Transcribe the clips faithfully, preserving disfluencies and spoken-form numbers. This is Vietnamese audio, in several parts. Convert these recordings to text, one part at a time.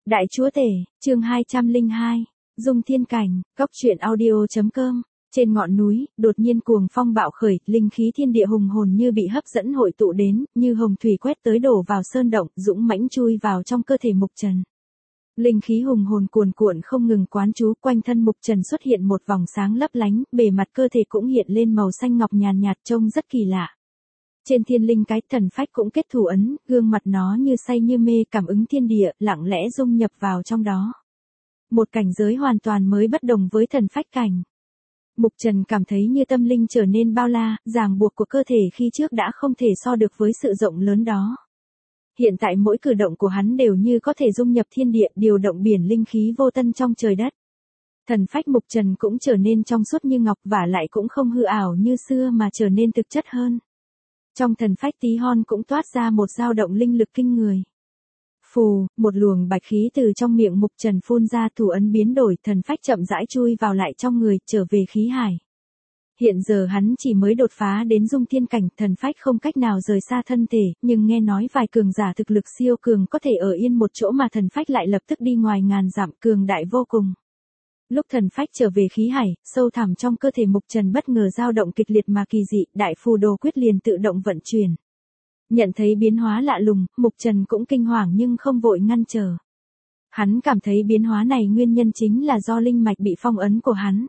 Đại Chúa Tể, chương hai trăm lẻ hai, Dung Thiên Cảnh, Cốc truyện audio.com. Trên ngọn núi, đột nhiên cuồng phong bạo khởi, linh khí thiên địa hùng hồn như bị hấp dẫn hội tụ đến, như hồng thủy quét tới đổ vào sơn động, dũng mãnh chui vào trong cơ thể Mục Trần. Linh khí hùng hồn cuồn cuộn không ngừng quán trú, quanh thân Mục Trần xuất hiện một vòng sáng lấp lánh, bề mặt cơ thể cũng hiện lên màu xanh ngọc nhàn nhạt, trông rất kỳ lạ. Trên thiên linh cái thần phách cũng kết thủ ấn, gương mặt nó như say như mê, cảm ứng thiên địa, lặng lẽ dung nhập vào trong đó. Một cảnh giới hoàn toàn mới bất đồng với thần phách cảnh. Mục Trần cảm thấy như tâm linh trở nên bao la, ràng buộc của cơ thể khi trước đã không thể so được với sự rộng lớn đó. Hiện tại mỗi cử động của hắn đều như có thể dung nhập thiên địa, điều động biển linh khí vô tân trong trời đất. Thần phách Mục Trần cũng trở nên trong suốt như ngọc, vả lại cũng không hư ảo như xưa mà trở nên thực chất hơn. Trong thần phách tí hon cũng toát ra một dao động linh lực kinh người. Phù, một luồng bạch khí từ trong miệng Mục Trần phun ra, thủ ấn biến đổi, thần phách chậm rãi chui vào lại trong người, trở về khí hải. Hiện giờ hắn chỉ mới đột phá đến dung thiên cảnh, thần phách không cách nào rời xa thân thể, nhưng nghe nói vài cường giả thực lực siêu cường có thể ở yên một chỗ mà thần phách lại lập tức đi ngoài ngàn dặm, cường đại vô cùng. Lúc thần phách trở về khí hải, sâu thẳm trong cơ thể Mục Trần bất ngờ dao động kịch liệt mà kỳ dị, đại phù đồ quyết liền tự động vận chuyển. Nhận thấy biến hóa lạ lùng, Mục Trần cũng kinh hoàng nhưng không vội ngăn trở. Hắn cảm thấy biến hóa này nguyên nhân chính là do linh mạch bị phong ấn của hắn.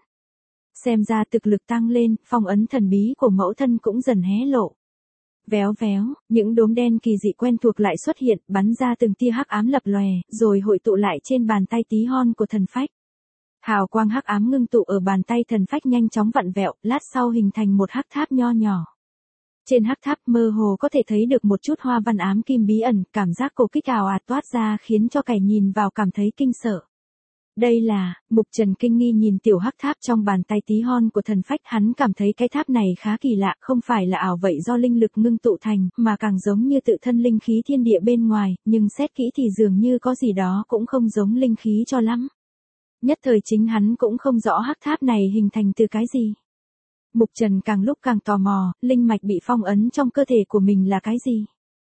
Xem ra thực lực tăng lên, phong ấn thần bí của mẫu thân cũng dần hé lộ. Véo véo, những đốm đen kỳ dị quen thuộc lại xuất hiện, bắn ra từng tia hắc ám lập lòe, rồi hội tụ lại trên bàn tay tí hon của thần phách. Hào quang hắc ám ngưng tụ ở bàn tay thần phách nhanh chóng vặn vẹo, lát sau hình thành một hắc tháp nho nhỏ. Trên hắc tháp mơ hồ có thể thấy được một chút hoa văn ám kim bí ẩn, cảm giác cổ kích ào ạt toát ra khiến cho kẻ nhìn vào cảm thấy kinh sợ. Đây là, Mục Trần kinh nghi nhìn tiểu hắc tháp trong bàn tay tí hon của thần phách, hắn cảm thấy cái tháp này khá kỳ lạ, không phải là ảo vậy do linh lực ngưng tụ thành, mà càng giống như tự thân linh khí thiên địa bên ngoài, nhưng xét kỹ thì dường như có gì đó cũng không giống linh khí cho lắm. Nhất thời chính hắn cũng không rõ hắc tháp này hình thành từ cái gì. Mục Trần càng lúc càng tò mò, linh mạch bị phong ấn trong cơ thể của mình là cái gì?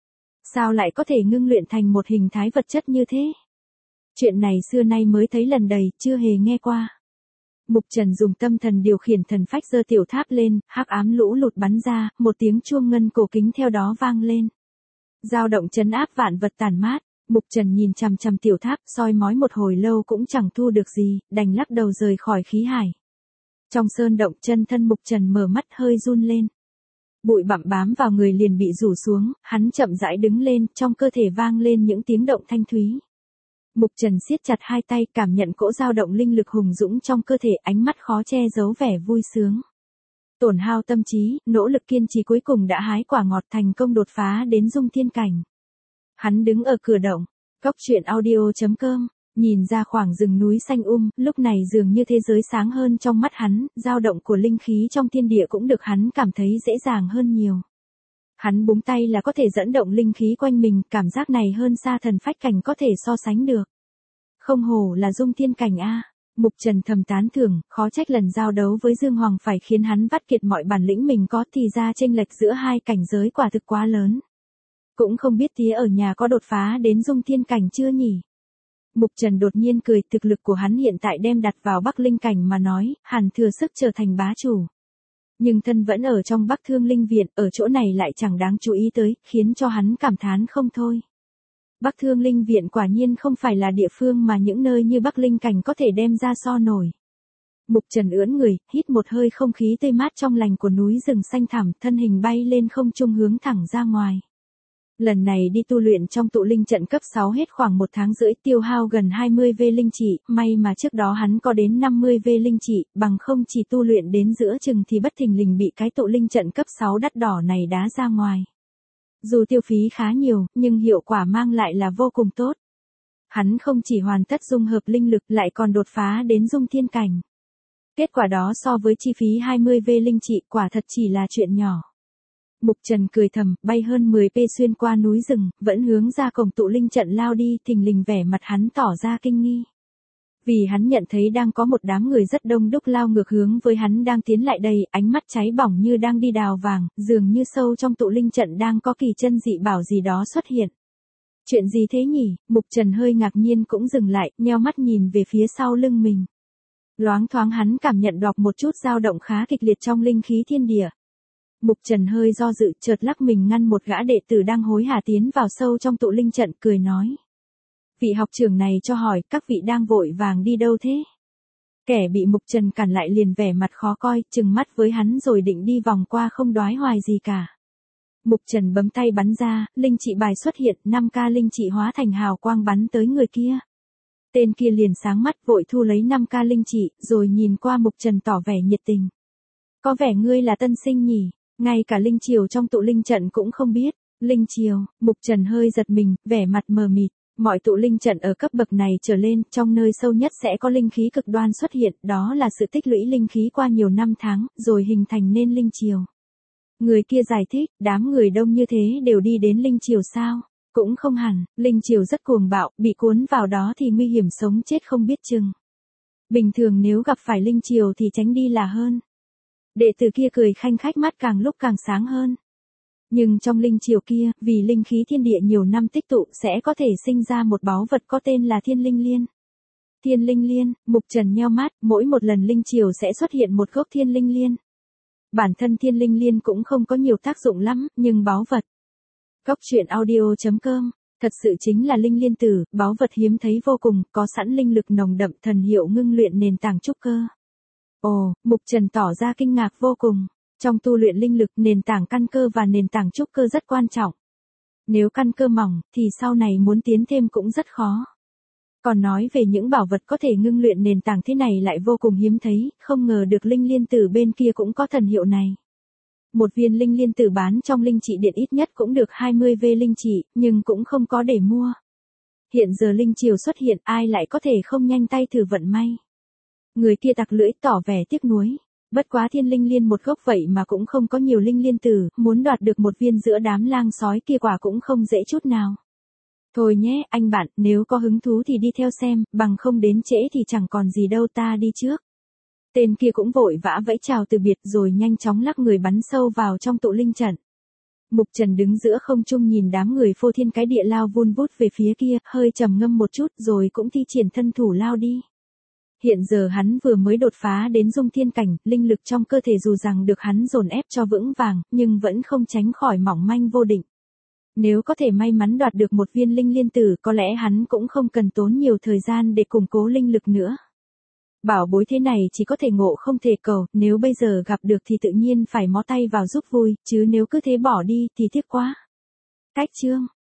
Sao lại có thể ngưng luyện thành một hình thái vật chất như thế? Chuyện này xưa nay mới thấy lần đầy, chưa hề nghe qua. Mục Trần dùng tâm thần điều khiển thần phách giơ tiểu tháp lên, hắc ám lũ lụt bắn ra, một tiếng chuông ngân cổ kính theo đó vang lên. Dao động trấn áp vạn vật tàn mát. Mục Trần nhìn chằm chằm tiểu tháp, soi mói một hồi lâu cũng chẳng thu được gì, đành lắc đầu rời khỏi khí hải. Trong sơn động, chân thân Mục Trần mở mắt hơi run lên. Bụi bặm bám vào người liền bị rủ xuống, hắn chậm rãi đứng lên, trong cơ thể vang lên những tiếng động thanh thúy. Mục Trần siết chặt hai tay, cảm nhận cỗ dao động linh lực hùng dũng trong cơ thể, ánh mắt khó che giấu vẻ vui sướng. Tổn hao tâm trí, nỗ lực kiên trì cuối cùng đã hái quả ngọt, thành công đột phá đến dung thiên cảnh. Hắn đứng ở cửa động, Cốc truyện audio.com, nhìn ra khoảng rừng núi xanh um, lúc này dường như thế giới sáng hơn trong mắt hắn, dao động của linh khí trong thiên địa cũng được hắn cảm thấy dễ dàng hơn nhiều. Hắn búng tay là có thể dẫn động linh khí quanh mình, cảm giác này hơn xa thần phách cảnh có thể so sánh được. Không hổ là dung thiên cảnh a. Mục Trần thầm tán thưởng, khó trách lần giao đấu với Dương Hoàng phải khiến hắn vắt kiệt mọi bản lĩnh mình có, thì ra chênh lệch giữa hai cảnh giới quả thực quá lớn. Cũng không biết tía ở nhà có đột phá đến dung thiên cảnh chưa nhỉ? Mục Trần đột nhiên cười, thực lực của hắn hiện tại đem đặt vào Bắc Linh cảnh mà nói, hẳn thừa sức trở thành bá chủ. Nhưng thân vẫn ở trong Bắc Thương Linh Viện, ở chỗ này lại chẳng đáng chú ý tới, khiến cho hắn cảm thán không thôi. Bắc Thương Linh Viện quả nhiên không phải là địa phương mà những nơi như Bắc Linh cảnh có thể đem ra so nổi. Mục Trần ưỡn người, hít một hơi không khí tươi mát trong lành của núi rừng xanh thẳm, thân hình bay lên không trung hướng thẳng ra ngoài. Lần này đi tu luyện trong tụ linh trận cấp sáu hết khoảng một tháng rưỡi, tiêu hao gần hai mươi vê linh trị, may mà trước đó hắn có đến năm mươi vê linh trị, bằng không chỉ tu luyện đến giữa chừng thì bất thình lình bị cái tụ linh trận cấp sáu đắt đỏ này đá ra ngoài. Dù tiêu phí khá nhiều, nhưng hiệu quả mang lại là vô cùng tốt. Hắn không chỉ hoàn tất dung hợp linh lực lại còn đột phá đến dung thiên cảnh. Kết quả đó so với chi phí hai mươi vê linh trị quả thật chỉ là chuyện nhỏ. Mục Trần cười thầm, bay hơn mười pê xuyên qua núi rừng, vẫn hướng ra cổng tụ linh trận lao đi, thình lình vẻ mặt hắn tỏ ra kinh nghi. Vì hắn nhận thấy đang có một đám người rất đông đúc lao ngược hướng với hắn đang tiến lại đây, ánh mắt cháy bỏng như đang đi đào vàng, dường như sâu trong tụ linh trận đang có kỳ chân dị bảo gì đó xuất hiện. Chuyện gì thế nhỉ? Mục Trần hơi ngạc nhiên cũng dừng lại, nheo mắt nhìn về phía sau lưng mình. Loáng thoáng hắn cảm nhận đọc một chút dao động khá kịch liệt trong linh khí thiên địa. Mục Trần hơi do dự, chợt lắc mình ngăn một gã đệ tử đang hối hả tiến vào sâu trong tụ linh trận, cười nói. Vị học trưởng này cho hỏi, các vị đang vội vàng đi đâu thế? Kẻ bị Mục Trần cản lại liền vẻ mặt khó coi, trừng mắt với hắn rồi định đi vòng qua không đoái hoài gì cả. Mục Trần bấm tay bắn ra, linh trị bài xuất hiện, năm ca linh trị hóa thành hào quang bắn tới người kia. Tên kia liền sáng mắt vội thu lấy năm ca linh trị, rồi nhìn qua Mục Trần tỏ vẻ nhiệt tình. Có vẻ ngươi là tân sinh nhỉ, ngay cả linh triều trong tụ linh trận cũng không biết. Linh triều, Mục Trần hơi giật mình, vẻ mặt mờ mịt. Mọi tụ linh trận ở cấp bậc này trở lên, trong nơi sâu nhất sẽ có linh khí cực đoan xuất hiện, đó là sự tích lũy linh khí qua nhiều năm tháng, rồi hình thành nên linh triều. Người kia giải thích, đám người đông như thế đều đi đến linh triều sao? Cũng không hẳn, linh triều rất cuồng bạo, bị cuốn vào đó thì nguy hiểm sống chết không biết chừng. Bình thường nếu gặp phải linh triều thì tránh đi là hơn. Đệ tử kia cười khanh khách, mắt càng lúc càng sáng hơn. Nhưng trong linh triều kia, vì linh khí thiên địa nhiều năm tích tụ sẽ có thể sinh ra một báu vật có tên là Thiên Linh Liên. Thiên Linh Liên, Mục Trần nheo mắt, mỗi một lần linh triều sẽ xuất hiện một gốc Thiên Linh Liên. Bản thân Thiên Linh Liên cũng không có nhiều tác dụng lắm, nhưng báu vật. Góc truyện audio chấm com, thật sự chính là linh liên tử, báu vật hiếm thấy vô cùng, có sẵn linh lực nồng đậm, thần hiệu ngưng luyện nền tảng trúc cơ. Ồ, Mục Trần tỏ ra kinh ngạc vô cùng. Trong tu luyện linh lực, nền tảng căn cơ và nền tảng trúc cơ rất quan trọng. Nếu căn cơ mỏng, thì sau này muốn tiến thêm cũng rất khó. Còn nói về những bảo vật có thể ngưng luyện nền tảng thế này lại vô cùng hiếm thấy, không ngờ được linh liên tử bên kia cũng có thần hiệu này. Một viên linh liên tử bán trong linh trị điện ít nhất cũng được hai mươi vê linh trị, nhưng cũng không có để mua. Hiện giờ linh triều xuất hiện, ai lại có thể không nhanh tay thử vận may. Người kia tặc lưỡi tỏ vẻ tiếc nuối. Bất quá Thiên Linh Liên một gốc vậy mà cũng không có nhiều linh liên tử, muốn đoạt được một viên giữa đám lang sói kia quả cũng không dễ chút nào. Thôi nhé, anh bạn, nếu có hứng thú thì đi theo xem, bằng không đến trễ thì chẳng còn gì đâu, ta đi trước. Tên kia cũng vội vã vẫy chào từ biệt rồi nhanh chóng lắc người bắn sâu vào trong tụ linh trận. Mục Trần đứng giữa không trung nhìn đám người phô thiên cái địa lao vun vút về phía kia, hơi trầm ngâm một chút rồi cũng thi triển thân thủ lao đi. Hiện giờ hắn vừa mới đột phá đến dung thiên cảnh, linh lực trong cơ thể dù rằng được hắn dồn ép cho vững vàng, nhưng vẫn không tránh khỏi mỏng manh vô định. Nếu có thể may mắn đoạt được một viên linh liên tử, có lẽ hắn cũng không cần tốn nhiều thời gian để củng cố linh lực nữa. Bảo bối thế này chỉ có thể ngộ không thể cầu, nếu bây giờ gặp được thì tự nhiên phải mó tay vào giúp vui, chứ nếu cứ thế bỏ đi thì tiếc quá. Cách chương